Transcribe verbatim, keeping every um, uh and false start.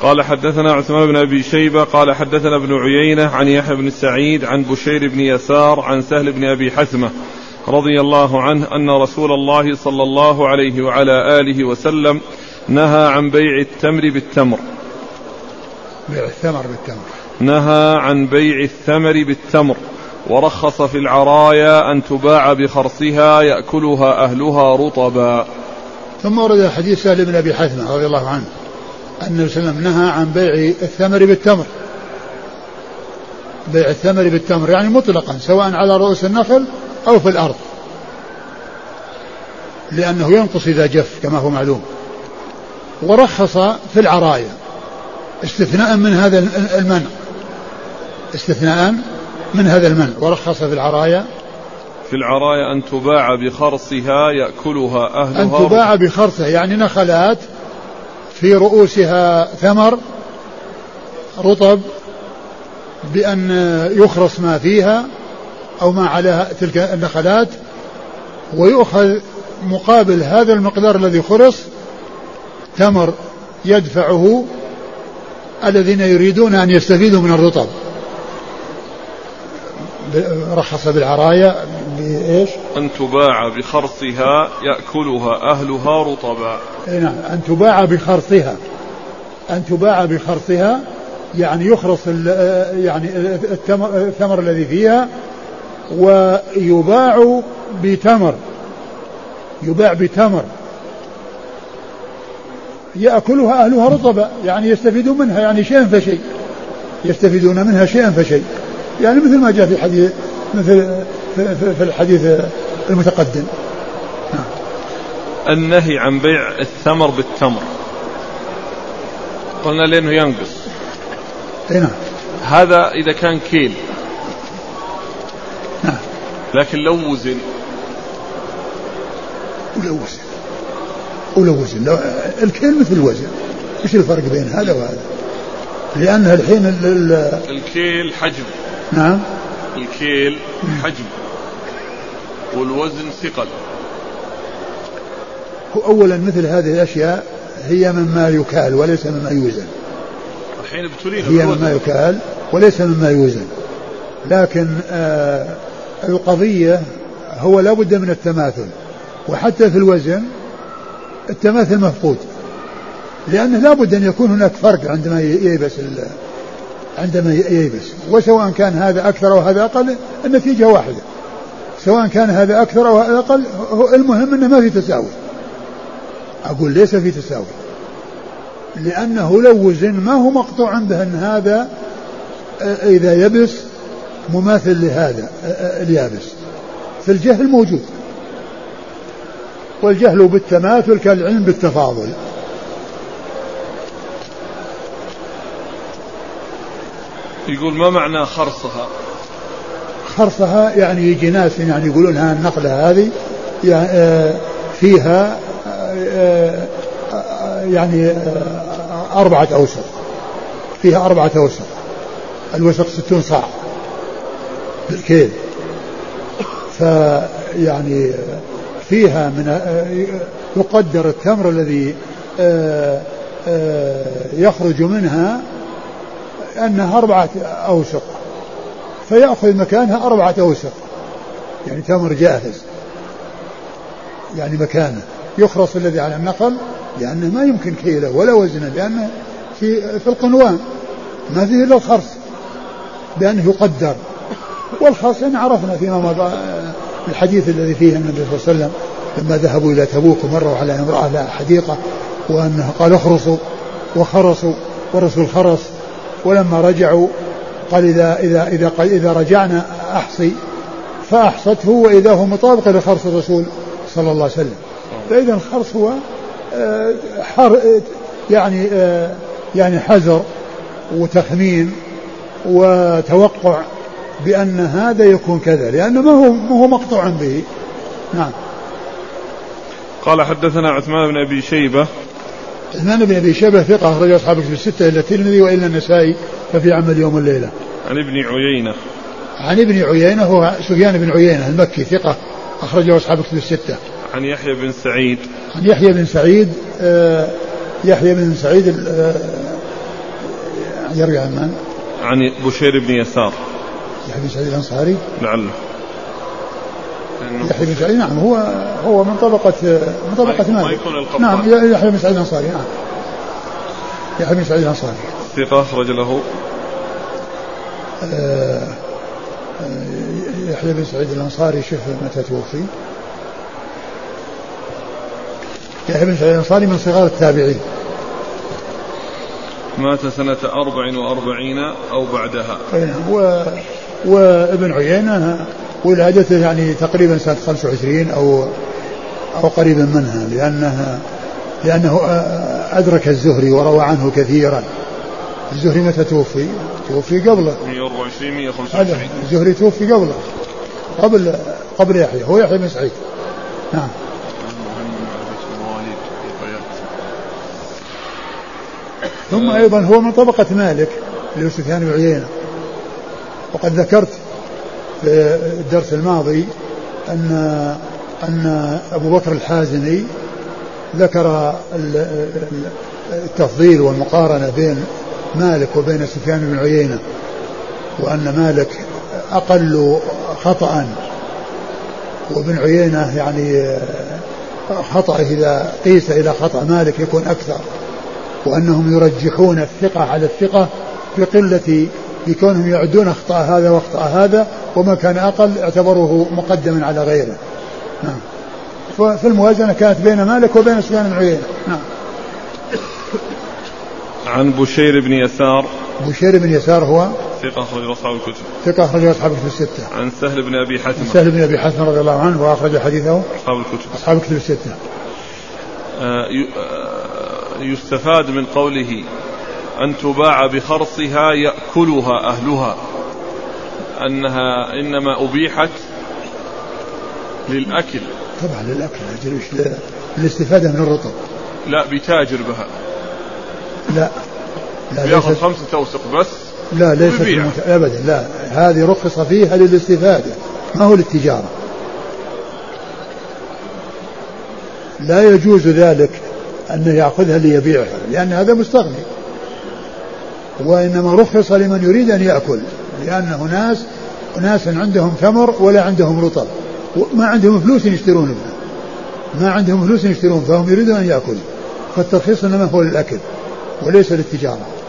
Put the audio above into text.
قال حدثنا عثمان بن أبي شيبة قال حدثنا ابن عيينة عن يحيى بن سعيد عن بشير بن يسار عن سهل بن أبي حثمة رضي الله عنه أن رسول الله صلى الله عليه وعلى آله وسلم نهى عن بيع التمر بالتمر بيع الثمر بالتمر نهى عن بيع الثمر بالتمر ورخص في العرايا أن تباع بخرصها يأكلها أهلها رطبا. ثم ورد حديث سهل بن أبي حثمة رضي الله عنه أن النبي صلى الله عليه وسلم نهى عن بيع الثمر بالتمر بيع الثمر بالتمر يعني مطلقا سواء على رؤوس النخل أو في الأرض لأنه ينقص إذا جف كما هو معلوم. ورخص في العرايا استثناء من هذا المنع استثناء من هذا المنع ورخص في العرايا في العرايا أن تباع بخرصها يأكلها أهلها أن تباع بخرصها يعني نخلات في رؤوسها ثمر رطب بأن يخرص ما فيها أو ما على تلك النخلات ويؤخذ مقابل هذا المقدار الذي خرص تمر يدفعه الذين يريدون أن يستفيدوا من الرطب. رخص بالعرايا بإيش؟ أن تباع بخرصها يأكلها أهلها رطبا. نعم أن تباع بخرصها أن تباع بخرصها يعني يخرص يعني الثمر الذي فيها ويباع بتمر يباع بتمر يأكلها أهلها رطبا يعني يستفيدون منها يعني شيئا فشيء يستفيدون منها شيئا فشيء يعني مثل ما جاء في حديث مثل في الحديث المتقدم. النهي عن بيع الثمر بالتمر قلنا لأنه ينقص. نعم. هذا إذا كان كيل. نعم. لكن لو وزن ولو وزن ولو وزن لو الكيل مثل الوزن ايش الفرق بين هذا وهذا؟ لأنها الحين ال ال الكيل حجم. نعم. الكيل حجم والوزن ثقل. هو أولا مثل هذه الأشياء هي مما يكال وليس مما يوزن. الحين بتريد هي مما يكال وليس مما يوزن لكن آه القضية هو لا بد من التماثل وحتى في الوزن التماثل مفقود لأنه لا بد أن يكون هناك فرق عندما ييبس عندما ييبس وسواء كان هذا أكثر أو هذا أقل النتيجة واحدة سواء كان هذا أكثر أو هذا أقل المهم أنه ما في تساوي. أقول ليس في تساوي لأنه لو وزن ما هو مقطوع به أن هذا إذا يبس مماثل لهذا اليابس في الجهل موجود والجهل بالتماثل كالعلم بالتفاضل. يقول ما معنى خرصها؟ خرصها يعني يجي ناس يعني يقولون ها النقلة هذه يعني فيها يعني أربعة أوسق فيها أربعة أوسق الوسق ستون صاع بالكيل فيعني فيها من يقدر التمر الذي يخرج منها أنها أربعة أوسق فيأخذ مكانها أربعة أوسق يعني تمر جاهز يعني مكانه يخرص الذي على النقل لأنه ما يمكن كيله ولا وزنه لأنه في, في القنوان ما فيه إلا الخرص بأنه يقدر والخرص يعني عرفنا فيما مضى الحديث الذي فيه النبي صلى الله عليه وسلم لما ذهبوا إلى تبوك ومروا على امرأة لها حديقة وأنه قال اخرصوا وخرصوا والرسول خرص ولما رجعوا قال إذا, إذا, إذا, إذا رجعنا أحصي فأحصته وإذا هو مطابق لخرص الرسول صلى الله عليه وسلم. فإذا الخرص هو حر يعني يعني حذر وتخمين وتوقع بأن هذا يكون كذا لأنه ما هو ما هو مقطوع به. نعم. قال حدثنا عثمان بن أبي شيبة. عثمان بن أبي شيبة ثقة أخرج أصحاب الكتب الستة إلا الترمذي وإلا النسائي ففي عمل يوم الليلة. عن ابن عيينة. عن ابن عيينة هو سفيان بن عيينة المكي ثقة أخرجه أصحاب الكتب الستة. عن يحيى بن سعيد. عن يحيى بن سعيد آه يحيى بن سعيد يروي عن من؟ عن بشير بن يسار. يحيى بن سعيد الأنصاري لعله. يحيى بن سعيد نعم هو هو من طبقة من طبقة مالك. نعم يحيى بن سعيد الأنصاري نعم. يحيى بن سعيد الأنصاري ثقة أخرج له. آه يحيى بن سعيد الأنصاري شوف متى توفي. يحيى بن سعيد الأنصاري من صغار التابعين. مات سنة أربع وأربعين أو بعدها. و وابن عيينة ولادته يعني تقريبا سنة خمسة وعشرين أو أو قريبا منها لأنها لأنه أدرك الزهري وروى عنه كثيرا. الزهري متى توفي؟ توفي قبله مئة وأربعة وعشرين مئة وخمسة وعشرين. الزهري توفي قبله قبل قبل يحيى هو يحيى بن سعيد. نعم. ثم أيضا هو من طبقة مالك اللي هو سفيان بن عيينة. وقد ذكرت في الدرس الماضي أن أن أبو بكر الحازمي ذكر التفضيل والمقارنة بين مالك وبين سفيان بن عيينة وأن مالك أقل خطأ وابن عيينة يعني خطأ إذا قيس إلى خطأ مالك يكون أكثر وأنهم يرجحون الثقة على الثقة بقلة بكونهم يعدون أخطاء هذا وأخطاء هذا وما كان أقل اعتبروه مقدما على غيره. نعم. ففي الموازنة كانت بين مالك وبين سفيان بن عيينة. نعم. عن بشير بن يسار. بشير بن يسار هو ثقة أخرج أصحاب الكتب. ثقة أخرج أصحاب الكتب الستة. عن سهل بن أبي حثمة. سهل بن أبي حثمة رضي الله عنه وأخرج حديثه أصحاب الكتب. أصحاب الكتب الستة. آه يستفاد من قوله أن تباع بخرصها يأكلها أهلها أنها إنما أبيحت للأكل. طبعا للأكل للاستفادة من الرطب. لا بتاجر بها. لا لا بياخذ خمسة أوسق بس. لا ليست المت... أبدا لا هذه رخص فيها للاستفادة ما هو للتجارة. لا يجوز ذلك أنه يأخذها ليبيعها لأن هذا مستغني وإنما رخص لمن يريد أن يأكل لأنه ناس ناس عندهم ثمر ولا عندهم رطب ما عندهم فلوس يشترون ما عندهم فلوس يشترون فهم يريدون أن يأكل فالترخيص إنما هو للأكل وليس للتجارة.